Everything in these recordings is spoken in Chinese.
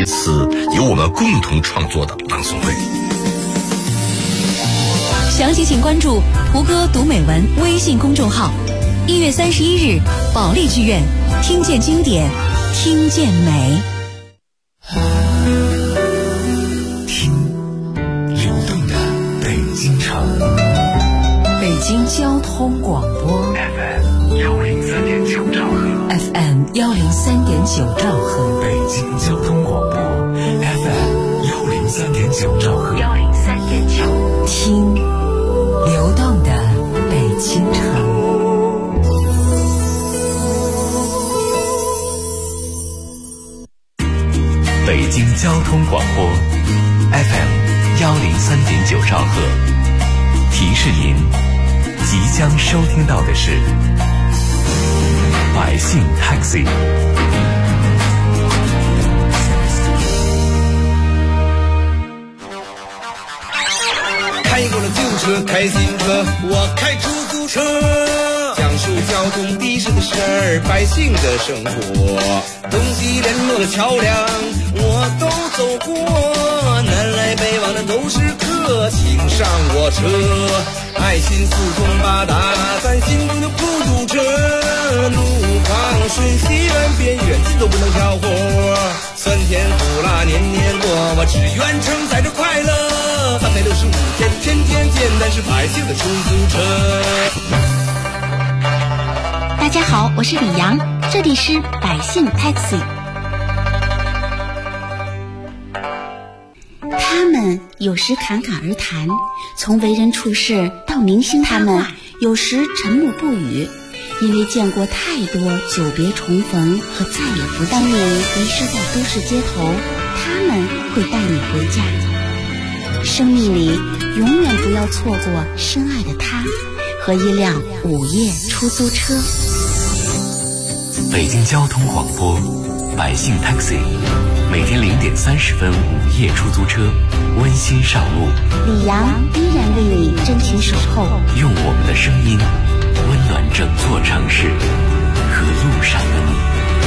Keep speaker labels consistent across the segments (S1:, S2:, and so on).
S1: 一次由我们共同创作的朗诵会。
S2: 详细请关注胡歌读美文微信公众号。1月31日，保利剧院，听见经典，听见美。
S3: 听流动的北京城，
S2: 北京交通广播
S3: FM 103.9兆赫
S2: FM 103.9兆赫，
S3: 北京交通广播 FM 103.9兆赫
S2: 103.9，听流动的北京城。
S3: 北京交通广播 FM 103.9兆赫，提示您即将收听到的是百姓 Taxi。
S4: 开过了旧车，开新车，我开出租车，讲述交通的士的事儿，百姓的生活，东西联络的桥梁我都走过，南来北往的都是客，请上我车，爱心四通八达，咱心中的孤独者，路旁顺西远边远近都不能挑活，酸甜苦辣年年过，我只愿承载着快乐，365天天天简单是百姓的出租车。
S5: 大家好，我是李阳，这里是百姓 Taxi。 他们有时侃侃而谈，从为人处事到明星他们有时沉默不语，因为见过太多久别重逢和再也不当你迷失在都市街头，他们会带你回家。生命里永远不要错过深爱的他和一辆午夜出租车。
S3: 北京交通广播百姓 Taxi， 每天0点30分午夜出租车温馨上路，
S5: 李阳依然为你真情守候，
S3: 用我们的声音温暖整座城市和路上的你。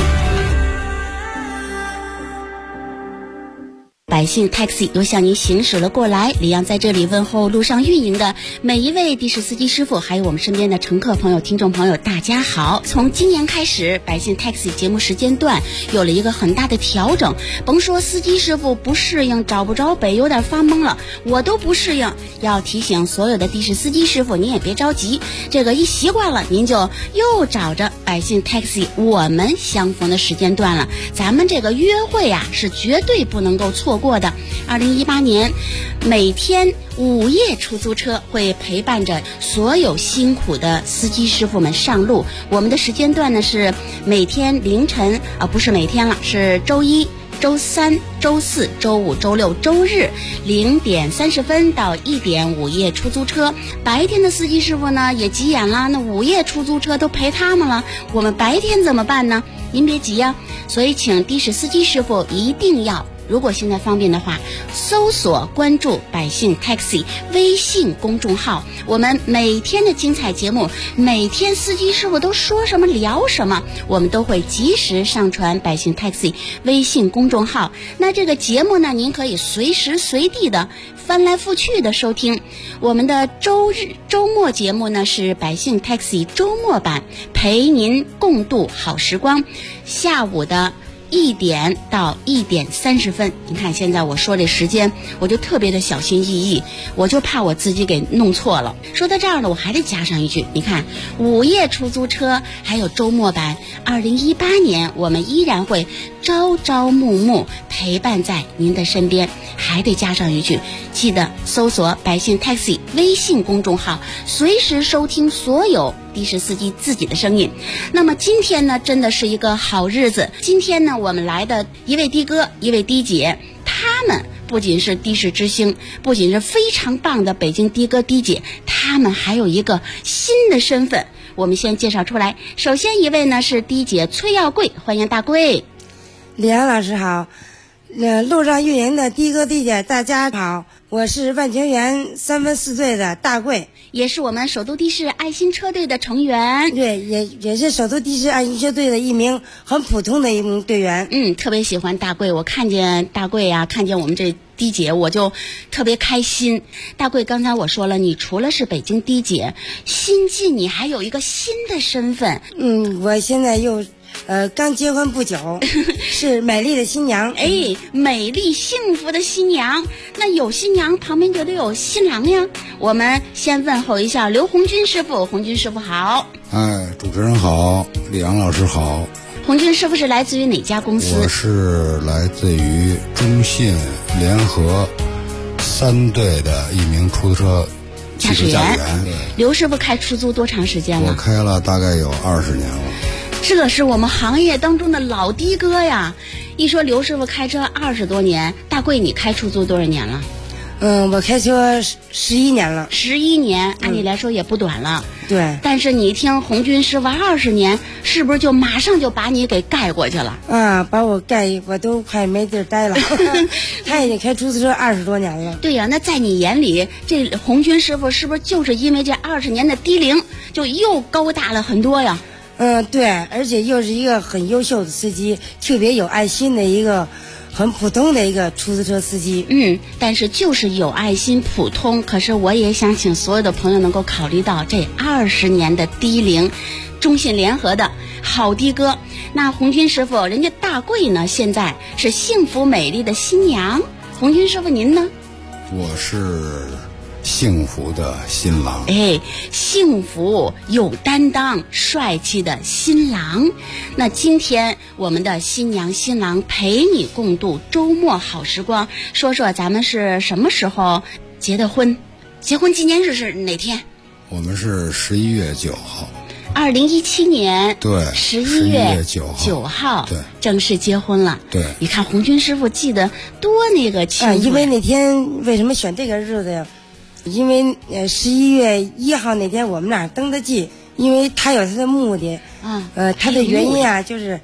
S5: 百姓 Taxi 又向您行驶了过来，李阳在这里问候路上运营的每一位的士司机师傅，还有我们身边的乘客朋友、听众朋友，大家好。从今年开始，百姓 Taxi 节目时间段有了一个很大的调整，甭说司机师傅不适应找不着北，有点发懵了，我都不适应。要提醒所有的的士司机师傅，您也别着急，这个一习惯了，您就又找着百姓 Taxi 我们相逢的时间段了。咱们这个约会啊，是绝对不能够错过的。2018年每天午夜出租车会陪伴着所有辛苦的司机师傅们上路。我们的时间段呢是每天凌晨不是每天了，是周一、周三、周四、周五、周六、周日0点30分到1点午夜出租车。白天的司机师傅呢也急眼了，那午夜出租车都陪他们了，我们白天怎么办呢？您别急呀，所以请的士司机师傅一定要，如果现在方便的话，搜索关注百姓 Taxi 微信公众号，我们每天的精彩节目，每天司机师傅都说什么聊什么，我们都会及时上传百姓 Taxi 微信公众号。那这个节目呢，您可以随时随地的翻来覆去的收听。我们的周末节目呢是百姓 Taxi 周末版，陪您共度好时光，下午的1点到1点30分。你看现在我说这时间，我就特别的小心翼翼，我就怕我自己给弄错了。说到这儿了，我还得加上一句，你看午夜出租车还有周末版，2018年我们依然会朝朝暮暮陪伴在您的身边。还得加上一句，记得搜索百姓 Taxi 微信公众号，随时收听所有的士司机自己的声音。那么今天呢，真的是一个好日子。今天呢，我们来的一位的哥，一位的姐，他们不仅是的士之星，不仅是非常棒的北京的哥的姐，他们还有一个新的身份。我们先介绍出来，首先一位呢是的姐崔耀贵，欢迎大贵。
S6: 李安老师好， 路上运营的的哥地姐，大家好，我是万泉园3分4队的大贵，
S5: 也是我们首都的士爱心车队的成员。
S6: 对，也是首都的士爱心车队的一名很普通的一名队员。
S5: 特别喜欢大贵，我看见大贵呀，看见我们这的姐，我就特别开心。大贵，刚才我说了，你除了是北京的姐，新晋你还有一个新的身份。
S6: 我现在又刚结婚不久，是美丽的新娘。
S5: 美丽幸福的新娘。那有新娘旁边就得有新郎呀。我们先问候一下刘红军师傅。红军师傅好。
S7: 主持人好，李阳老师好。
S5: 红军师傅是来自于哪家公司？
S7: 我是来自于中信联合3队的一名出租车汽车驾驶员。
S5: 刘师傅开出租多长时间了？
S7: 我开了大概有20年了。
S5: 这是我们行业当中的老的哥呀。一说刘师傅开车20多年，大贵你开出租多少年了？
S6: 我开车11年了。
S5: 11年，按理来说也不短了。
S6: 对。
S5: 但是你一听红军师傅20年，是不是就马上就把你给盖过去了？
S6: 把我盖，我都快没地儿待了。他已经开出租车20多年了。
S5: 对呀，那在你眼里，这红军师傅是不是就是因为这20年的低龄，就又高大了很多呀？
S6: 对，而且又是一个很优秀的司机，特别有爱心的一个很普通的一个出租车司机。
S5: 但是就是有爱心普通，可是我也想请所有的朋友能够考虑到这20年的低龄，中信联合的好的哥。那红军师傅，人家大贵呢，现在是幸福美丽的新娘。红军师傅您呢？
S7: 我是幸福的新郎。
S5: 幸福有担当帅气的新郎。那今天我们的新娘新郎陪你共度周末好时光，说说咱们是什么时候结的婚？结婚纪念日是哪天？
S7: 我们是11月9号。
S5: 2017年
S7: 对
S5: 11月9号
S7: 对，
S5: 正式结婚了。
S7: 对，
S5: 你看红军师傅记得多那个清楚。
S6: 因为那天为什么选这个日子呀？因为11月1号那天我们那儿登的记，因为他有他的目的。他的原因啊，就是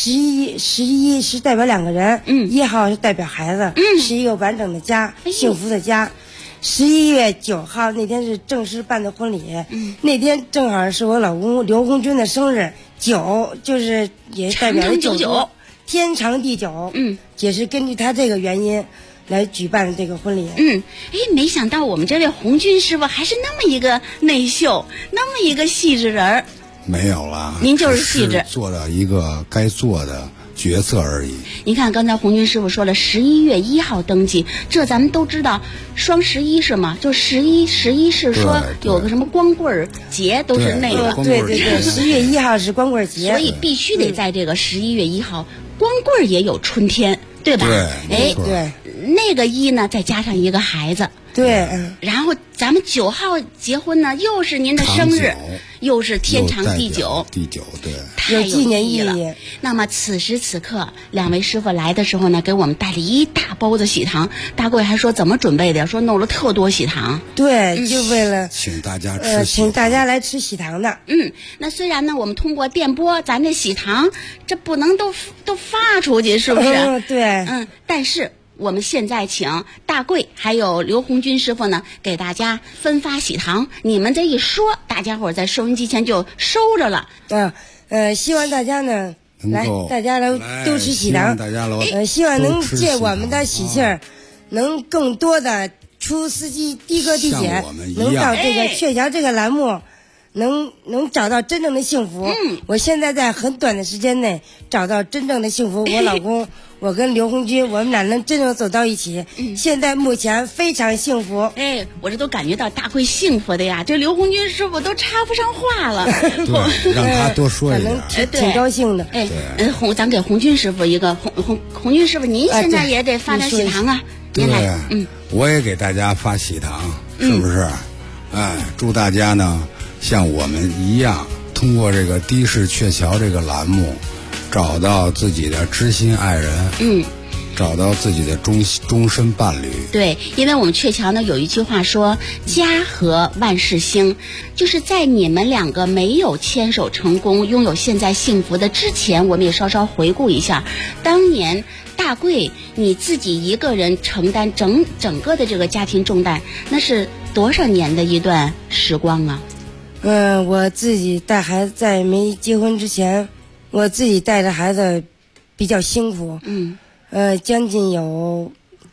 S6: 11是代表2个人，1号是代表孩子，是一个完整的家，幸福的家。11月9号那天是正式办的婚礼，那天正好是我老公刘红军的生日，9就是也代表了9，天长地久，也是根据他这个原因来举办这个婚礼。
S5: 没想到我们这位红军师傅还是那么一个内秀，那么一个细致人儿。
S7: 没有了，
S5: 您就是细致，
S7: 做了一个该做的决策而已。
S5: 您看刚才红军师傅说了11月1号登记，这咱们都知道双11是吗？就11是说有个什么光棍节，都是那个。
S6: 对，11月1号是光棍节，
S5: 所以必须得在这个11月1号，光棍也有春天，对吧？
S7: 对，
S5: 那个1呢再加上一个孩子。
S6: 对，
S5: 然后咱们9号结婚呢，又是您的生日，又是天长地久，
S7: 对，
S5: 太有纪念意义了。那么此时此刻，2位师傅来的时候呢，给我们带了一大包子喜糖。大贵还说怎么准备的，说弄了特多喜糖。
S6: 对，就为了
S7: 请大家吃，
S6: 请大家来吃喜糖的。
S5: 那虽然呢，我们通过电波，咱这喜糖这不能都发出去，是不是？
S6: 对，
S5: 但是我们现在请大贵还有刘红军师傅呢，给大家分发喜糖。你们这一说，大家伙在收音机前就收着了。
S6: 希望大家呢大家来都吃喜糖。希望能借我们的喜气儿，能更多的出司机的哥的姐，能到这个鹊桥这个栏目。能找到真正的幸福。我现在在很短的时间内找到真正的幸福。我老公，我跟刘红军，我们俩能真正走到一起。现在目前非常幸福。
S5: 我这都感觉到大贵幸福的呀，这刘红军师傅都插不上话了。
S7: 对，让他多说一点，
S6: 挺高兴的。
S5: 咱给红军师傅一个红军师傅，您现在也得发点喜糖啊。您来，
S7: 我也给大家发喜糖，是不是？祝大家呢。像我们一样，通过这个的士鹊桥这个栏目，找到自己的知心爱人。 找到自己的终身伴侣。
S5: 对，因为我们鹊桥呢有一句话说家和万事兴，就是在你们两个没有牵手成功拥有现在幸福的之前，我们也稍稍回顾一下当年大贵你自己一个人承担整个的这个家庭重担，那是多少年的一段时光啊？
S6: 我自己带孩子在没结婚之前，我自己带着孩子比较辛苦，将近有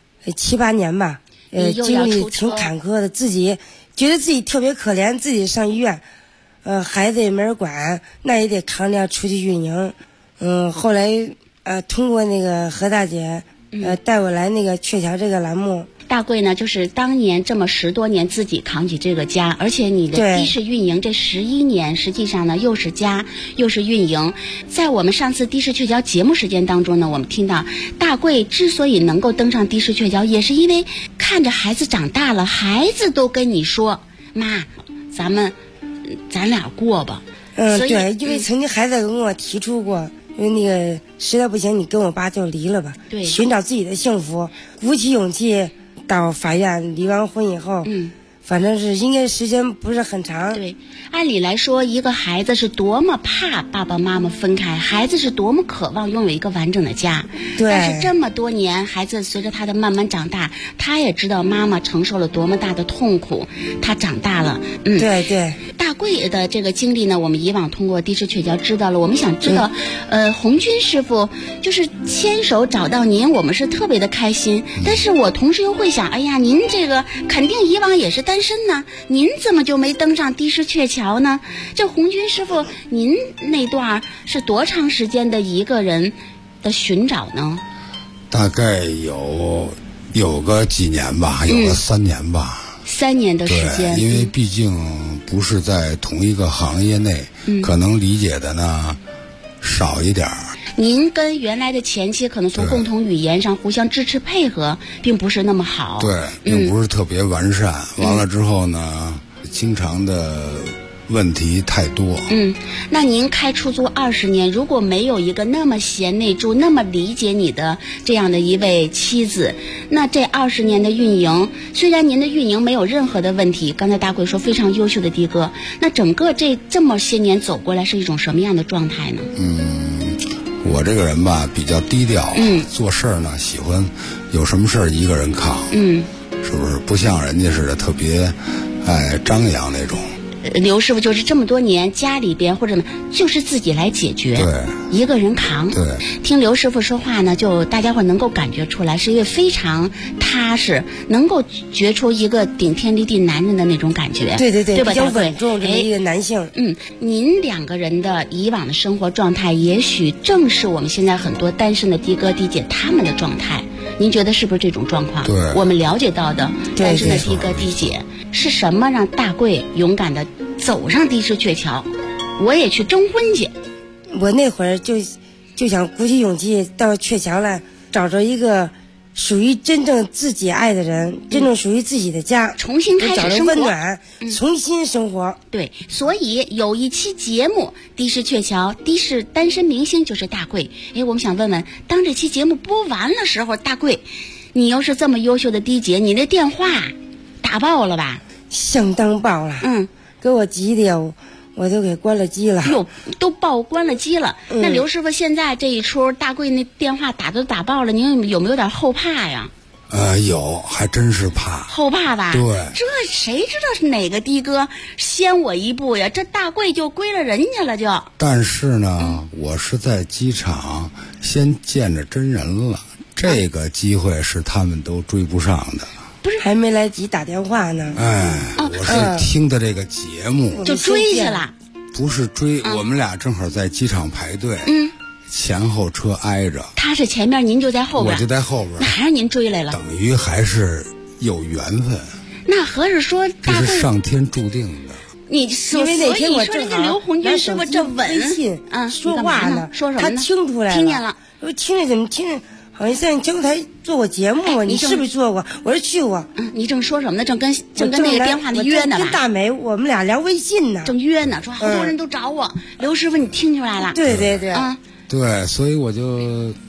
S6: 7、8年吧，经历挺坎坷的，自己觉得自己特别可怜，自己上医院，孩子也没人管，那也得扛着要出去运营，后来通过那个何大姐带我来那个鹊桥这个栏目。
S5: 大贵呢，就是当年这么10多年自己扛起这个家，而且你的的士运营这11年，实际上呢又是家又是运营。在我们上次的士鹊桥节目时间当中呢，我们听到大贵之所以能够登上的士鹊桥，也是因为看着孩子长大了，孩子都跟你说妈，咱俩过吧。
S6: 对，因为曾经孩子跟我提出过，因为那个实在不行你跟我爸就离了吧，对，寻找自己的幸福，鼓起勇气到法院离完婚以后，反正是应该时间不是很长。
S5: 对，按理来说，一个孩子是多么怕爸爸妈妈分开，孩子是多么渴望拥有一个完整的家。对。但是这么多年，孩子随着他的慢慢长大，他也知道妈妈承受了多么大的痛苦，他长大了。
S6: 对对。
S5: 大贵的这个经历呢，我们以往通过的士鹊桥知道了。我们想知道，红军师傅就是牵手找到您，我们是特别的开心。但是我同时又会想，哎呀，您这个肯定以往也是单身呢，您怎么就没登上的士鹊桥呢？这红军师傅，您那段是多长时间的一个人的寻找呢？
S7: 大概有个几年吧，有个3年吧。
S5: 3年的时间，
S7: 因为毕竟不是在同一个行业内，可能理解的呢少一点儿。
S5: 您跟原来的前妻可能从共同语言上互相支持配合并不是那么好，
S7: 对，并不是特别完善。完了之后呢，经常的问题太多。
S5: 那您开出租20年，如果没有一个那么贤内助、那么理解你的这样的一位妻子，那这20年的运营，虽然您的运营没有任何的问题，刚才大贵说非常优秀的的哥，那整个这么些年走过来是一种什么样的状态呢？
S7: 我这个人吧比较低调，做事儿呢喜欢有什么事儿一个人扛，是不是？不像人家似的特别张扬那种。
S5: 刘师傅就是这么多年家里边或者就是自己来解决，
S7: 对，
S5: 一个人扛。
S7: 对，
S5: 听刘师傅说话呢，就大家伙能够感觉出来是一个非常踏实，能够觉出一个顶天立地男人的那种感觉。
S6: 对对对，
S5: 对吧？
S6: 比较稳重这么一个男性。
S5: 您2个人的以往的生活状态，也许正是我们现在很多单身的的哥的姐他们的状态。您觉得是不是这种状况？
S7: 对，
S5: 我们了解到的单身的的哥的姐是什么让大贵勇敢的走上的士鹊桥？我也去征婚去。
S6: 我那会儿就想鼓起勇气到鹊桥来，找着一个属于真正自己爱的人，真正属于自己的家，
S5: 重新开始生活，
S6: 找着温暖，重新生活。
S5: 对，所以有一期节目的士鹊桥，的士单身明星就是大贵。我们想问问，当这期节目播完了时候，大贵，你要是这么优秀的的姐，你那电话打爆了吧？
S6: 相当爆了。给我急的我都给关了机了。
S5: 哟，都爆关了机了。那刘师傅现在这一出，大贵那电话打都打爆了，您有没有点后怕呀？
S7: 有，还真是怕。
S5: 后怕吧？
S7: 对。
S5: 这谁知道是哪个的哥先我一步呀？这大贵就归了人家了就。
S7: 但是呢，我是在机场先见着真人了，这个机会是他们都追不上的。
S6: 不是，还没来及打电话呢。
S7: 我是听的这个节目
S5: 就追去了。
S7: 不是追，我们俩正好在机场排队，前后车挨着。
S5: 他是前面，您就在后边。
S7: 我就在后边。
S5: 那还是您追来了。
S7: 等于还是有缘分。
S5: 那合着说，
S7: 这是上天注定的。
S5: 你因
S6: 为那天我
S5: 正好刘红军师傅这
S6: 微信说话呢，
S5: 说什么呢？
S6: 他听出来了，
S5: 听见了。
S6: 我听着怎么听着？好像在江台做过节目，你是不是做过？我说去过。
S5: 你正说什么呢？正跟那个电话里约呢吧？
S6: 跟大美我们俩聊微信呢。
S5: 正约呢，说好多人都找我。刘师傅，你听出来了？
S6: 对对对。
S7: 对，所以我就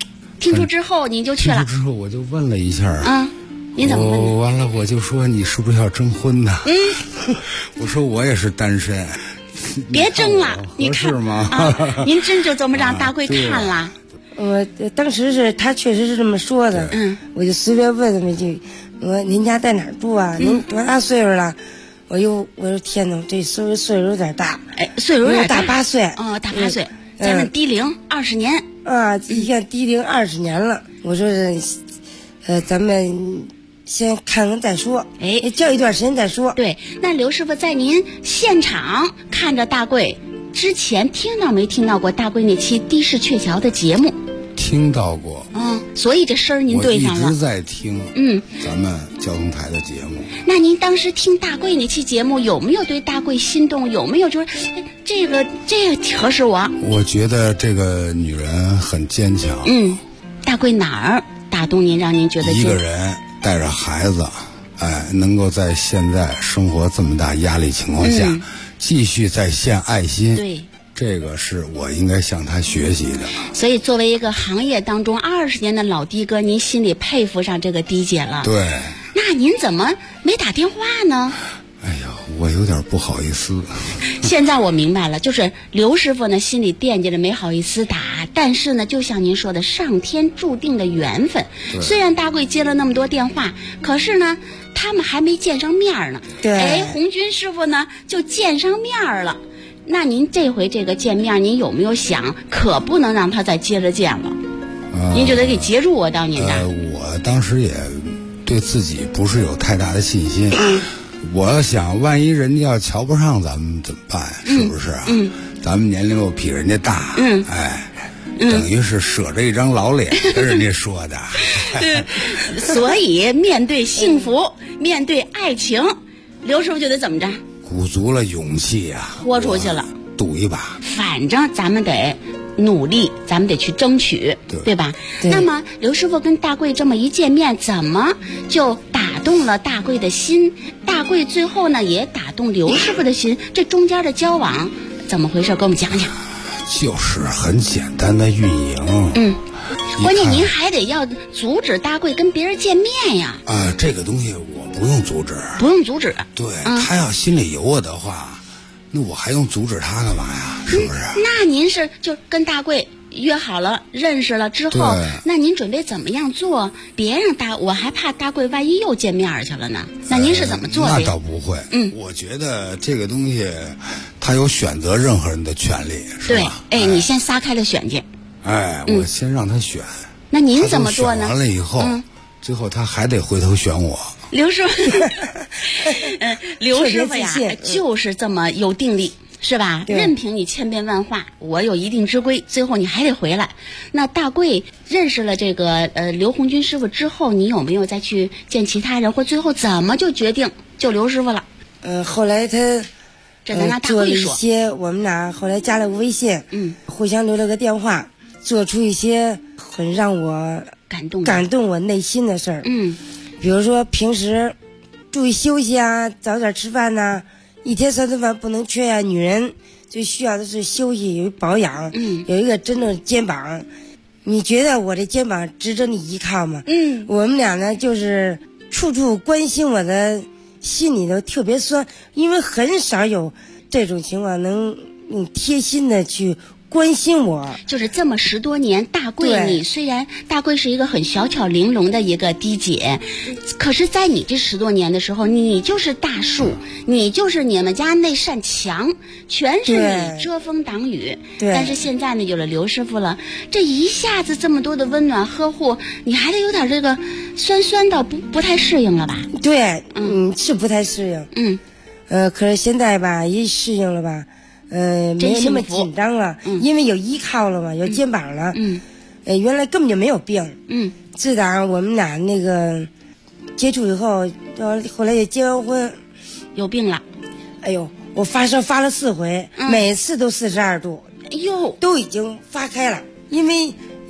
S5: 听出之后您就去了。
S7: 听出之后我就问了一下
S5: 啊，您怎么问的？
S7: 完了我就说你是不是要征婚呢？我说我也是单身。
S5: 别争了，你看
S7: 是吗？
S5: 啊，您真就这么让大贵看了？
S6: 我当时是他确实是这么说的，我就随便问了一句，我说您家在哪儿住啊？您多大岁数了？我说天哪，这岁数有点大，
S5: 岁数有点
S6: 大8岁，
S5: 大8岁，咱们低龄20年
S6: 啊，一看低龄20年了，我说咱们先看看再说，叫一段时间再说。
S5: 对，那刘师傅在您现场看着大贵之前，听到没听到过大贵那期的士鹊桥的节目？
S7: 听到过。
S5: 所以这声儿您对上了。
S7: 我一直在听。咱们交通台的节目。
S5: 那您当时听大贵那期节目，有没有对大贵心动？有没有就是这个合适我？
S7: 我觉得这个女人很坚强。
S5: 大贵哪儿打动您，让您觉得
S7: 一个人带着孩子，能够在现在生活这么大压力情况下，继续在献爱心。
S5: 对。
S7: 这个是我应该向他学习的。
S5: 所以作为一个行业当中20年的老的哥，您心里佩服上这个的姐了。
S7: 对。
S5: 那您怎么没打电话呢？
S7: 哎呀，我有点不好意思。
S5: 现在我明白了，就是刘师傅呢心里惦记着没好意思打，但是呢就像您说的，上天注定的缘分。虽然大贵接了那么多电话，可是呢他们还没见上面呢。
S6: 对。
S5: 红军师傅呢就见上面了。那您这回这个见面，您有没有想，可不能让他再接着见了？您就得给接住我到您这儿。
S7: 我当时也对自己不是有太大的信心。我想，万一人家要瞧不上咱们怎么办？是不是啊？咱们年龄又比人家大。等于是舍着一张老脸跟人家说的。
S5: 所以面对幸福，面对爱情，刘师傅就得怎么着？
S7: 鼓足了勇气呀，
S5: 豁出去了，
S7: 赌一把。
S5: 反正咱们得努力，咱们得去争取，对吧？那么刘师傅跟大贵这么一见面，怎么就打动了大贵的心？大贵最后呢也打动刘师傅的心，这中间的交往怎么回事？给我们讲讲。
S7: 就是很简单的运营。
S5: 关键您还得要阻止大贵跟别人见面呀。
S7: 这个东西我不用阻止。
S5: 不用阻止。
S7: 对，他要心里有我的话，那我还用阻止他干嘛呀？是不是？
S5: 那您是就跟大贵约好了认识了之后，那您准备怎么样做？别让我还怕大贵万一又见面去了呢。那您是怎么做的？
S7: 那倒不会。我觉得这个东西他有选择任何人的权利，是吧？
S5: 对，你先撒开了选去。
S7: 我先让他选。
S5: 那您怎么做呢？
S7: 选完了以后，最后他还得回头选我。
S5: 刘师傅，刘师傅呀，就是这么有定力，是吧？任凭你千变万化，我有一定之规，最后你还得回来。那大贵认识了这个刘红军师傅之后，你有没有再去见其他人，或最后怎么就决定就刘师傅了？
S6: 后来他
S5: 这咱拿大贵说，
S6: 做了一些，我们俩后来加了个微信，互相留了个电话，做出一些很让我感动我内心的事儿。比如说平时注意休息啊，早点吃饭呐，一天3顿饭不能缺呀。女人最需要的是休息，有保养，有一个真正的肩膀。你觉得我这肩膀值得你依靠吗？我们俩呢就是处处关心我的，心里头特别酸，因为很少有这种情况能贴心的去关心我。
S5: 就是这么10多年，大贵你虽然大贵是一个很小巧玲珑的一个的姐，可是在你这10多年的时候，你就是大树，你就是你们家那扇墙，全是你遮风挡雨。但是现在呢有了刘师傅了，这一下子这么多的温暖呵护，你还得有点这个酸酸的，不太适应了吧？
S6: 对，是不太适应。可是现在吧一适应了吧，没有那么紧张了，因为有依靠了嘛，有肩膀了。原来根本就没有病。自打我们俩那个接触以后，后来也结完婚，
S5: 有病了。
S6: 哎呦，我发烧发了4回，每次都42度。
S5: 哎呦，
S6: 都已经发开了。因为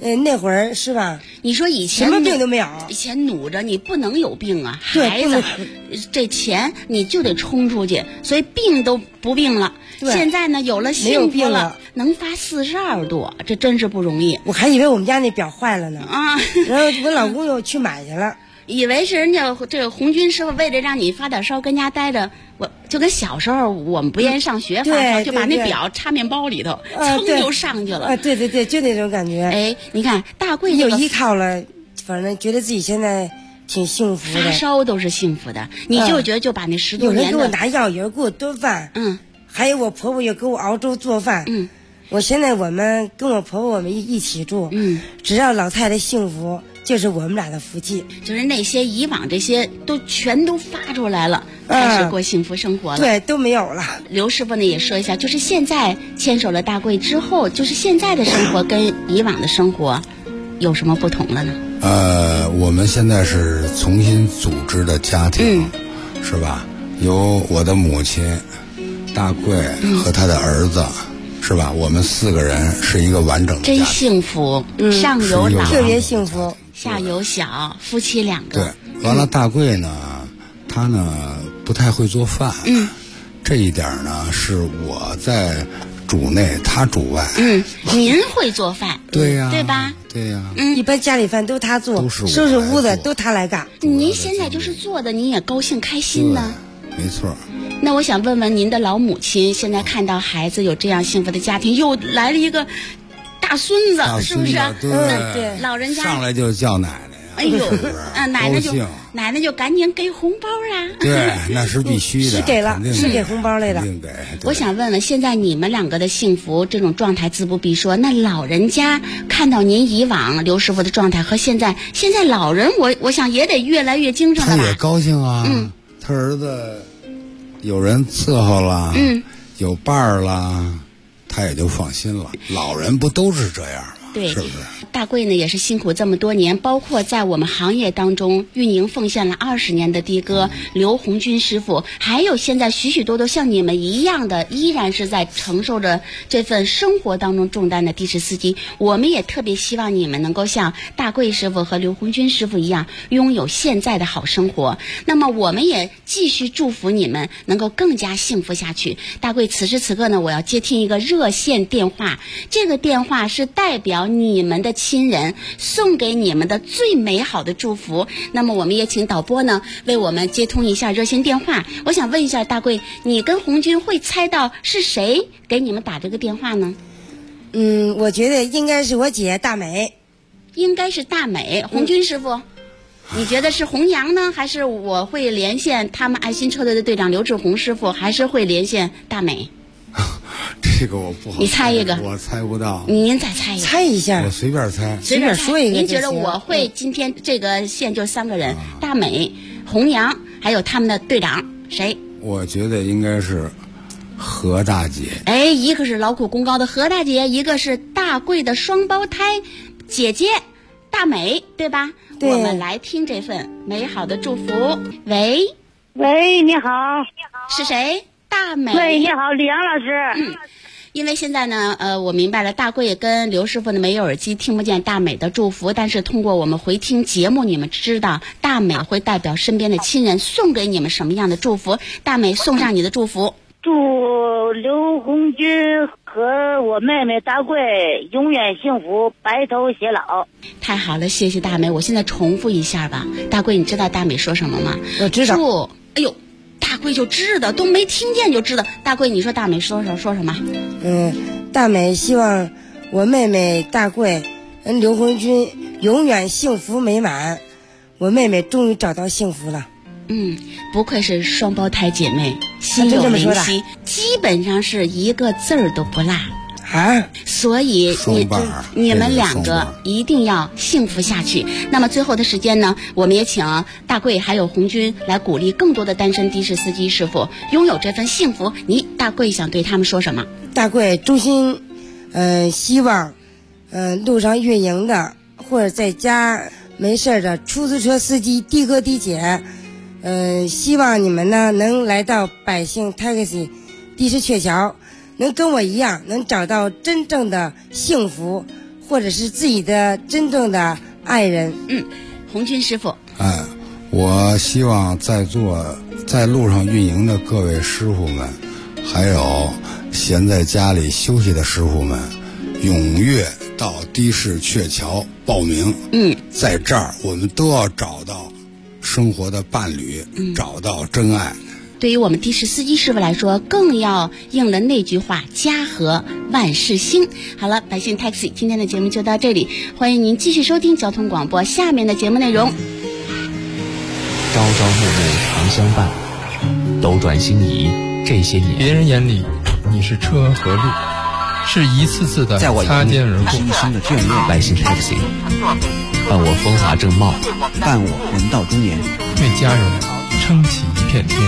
S6: 那会儿是吧？
S5: 你说以前
S6: 什么病都没有，
S5: 以前努着你不能有病啊，孩子这钱你就得冲出去，所以病都不病了。现在呢有了幸福了，能发42度，这真是不容易。
S6: 我还以为我们家那表坏了呢
S5: 啊，
S6: 然后我老公又去买去了。
S5: 以为是人家这个红军师傅为了让你发点烧跟家待着，我就跟小时候我们不愿意上学发烧，就把那表插面包里头，噌就上去了。
S6: 对，就那种感觉。
S5: 哎，你看大贵
S6: 有依靠了，反正觉得自己现在挺幸福的。
S5: 发烧都是幸福的，你就觉得就把那10多年的。
S6: 有人给我拿药，有人给我炖饭，还有我婆婆也给我熬粥做饭，我现在我们跟我婆婆我们一起住，只要老太太幸福。就是我们俩的福气，
S5: 就是那些以往这些都全都发出来了，开始过幸福生活了。
S6: 对，都没有了。
S5: 刘师傅呢也说一下，就是现在牵手了大贵之后，就是现在的生活跟以往的生活有什么不同了呢？
S7: 我们现在是重新组织的家庭，是吧？有我的母亲大贵和他的儿子。是吧？我们4个人是一个完整的家庭，
S5: 真幸福。上有老，
S6: 特别幸福；
S5: 下有小，夫妻2个。
S7: 对，完了，大贵呢，他呢不太会做饭。这一点呢是我在主内，他主外。
S5: 您会做饭？
S7: 对呀，
S5: 对吧？
S7: 对呀。
S6: 一般家里饭都他做，收拾屋子都他来干。
S5: 您现在就是做的，您也高兴开心呢。
S7: 没错。
S5: 那我想问问您的老母亲，现在看到孩子有这样幸福的家庭，又来了一个大孙子，是不是？
S7: 对，
S5: 老人家
S7: 上来就叫奶奶。
S5: 哎呦，奶奶就赶紧给红包啊！
S7: 对，那是必须的，
S6: 是给了，是给红包来的。
S5: 我想问问，现在你们2个的幸福这种状态自不必说，那老人家看到您以往刘师傅的状态和现在老人，我想也得越来越精神了吧？
S7: 他也高兴啊，他儿子有人伺候了，有伴儿了，他也就放心了。老人不都是这样吗？
S5: 对，
S7: 是不是？
S5: 大贵呢也是辛苦这么多年，包括在我们行业当中运营奉献了20年的的哥刘红军师傅，还有现在许许多多像你们一样的，依然是在承受着这份生活当中重担的的士司机。我们也特别希望你们能够像大贵师傅和刘红军师傅一样，拥有现在的好生活。那么我们也继续祝福你们能够更加幸福下去。大贵此时此刻呢，我要接听一个热线电话，这个电话是代表你们的亲人送给你们的最美好的祝福。那么我们也请导播呢为我们接通一下热线电话。我想问一下大贵，你跟红军会猜到是谁给你们打这个电话呢？
S6: 我觉得应该是我姐大美。
S5: 应该是大美。红军师傅，你觉得是红娘呢，还是我会连线他们爱心车队的队长刘志宏师傅，还是会连线大美？
S7: 这个我不好，
S5: 你猜一个，
S7: 我猜不到。
S5: 您再猜一个，
S6: 猜一下，
S7: 我随便猜，
S6: 随便说一个。
S5: 您觉得我会今天这个线就3个人，大美、红娘，还有他们的队长谁？
S7: 我觉得应该是何大姐。
S5: 哎，一个是劳苦功高的何大姐，一个是大贵的双胞胎姐姐大美，对吧？
S6: 对。
S5: 我们来听这份美好的祝福。喂，
S8: 你好，
S5: 是谁？大美。
S8: 喂，你好，李阳老师。
S5: 因为现在呢，我明白了，大贵跟刘师傅呢没有耳机，听不见大美的祝福，但是通过我们回听节目，你们知道大美会代表身边的亲人送给你们什么样的祝福。大美送上你的祝福，
S8: 祝刘红军和我妹妹大贵永远幸福，白头偕老。
S5: 太好了，谢谢大美。我现在重复一下吧。大贵，你知道大美说什么吗？
S6: 我知道。
S5: 祝，哎呦，大贵就知道，都没听见就知道。大贵，你说大美说什么？
S6: 大美希望我妹妹大贵跟刘红军永远幸福美满。我妹妹终于找到幸福了。
S5: 不愧是双胞胎姐妹，心有灵犀，基本上是一个字儿都不落
S6: 啊！
S5: 所以你们2个一定要幸福下去。那么最后的时间呢，我们也请大贵还有红军来鼓励更多的单身的士司机师傅拥有这份幸福。你大贵想对他们说什么？
S6: 大贵衷心希望路上运营的或者在家没事的出租车司机的哥的姐，希望你们呢能来到百姓 taxi 的士鹊桥，能跟我一样能找到真正的幸福， 或者是自己的真正的爱人。
S5: 红军师傅，
S7: 我希望在路上运营的各位师傅们，还有闲在家里休息的师傅们，踊跃到的士鹊桥报名。在这儿我们都要找到生活的伴侣，找到真爱。
S5: 对于我们的士司机师傅来说，更要应了那句话，家和万事兴。好了，百姓 Taxi 今天的节目就到这里，欢迎您继续收听交通广播下面的节目内容。
S3: 朝朝暮暮常相伴，斗转星移这些年，
S9: 别人眼里你是车和路，是一次次的擦肩而过，
S10: 是一生的眷恋。
S3: 百姓 Taxi， 伴我风华正茂，
S10: 伴我人到中年，
S9: 为家人撑起一片天。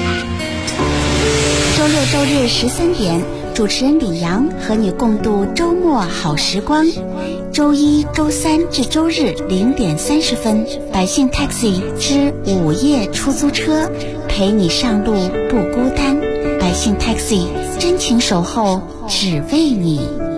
S2: 周六周日13点，主持人李阳和你共度周末好时光。周一、周三至周日0点30分，百姓 Taxi 之午夜出租车，陪你上路不孤单。百姓 Taxi 真情守候，只为你。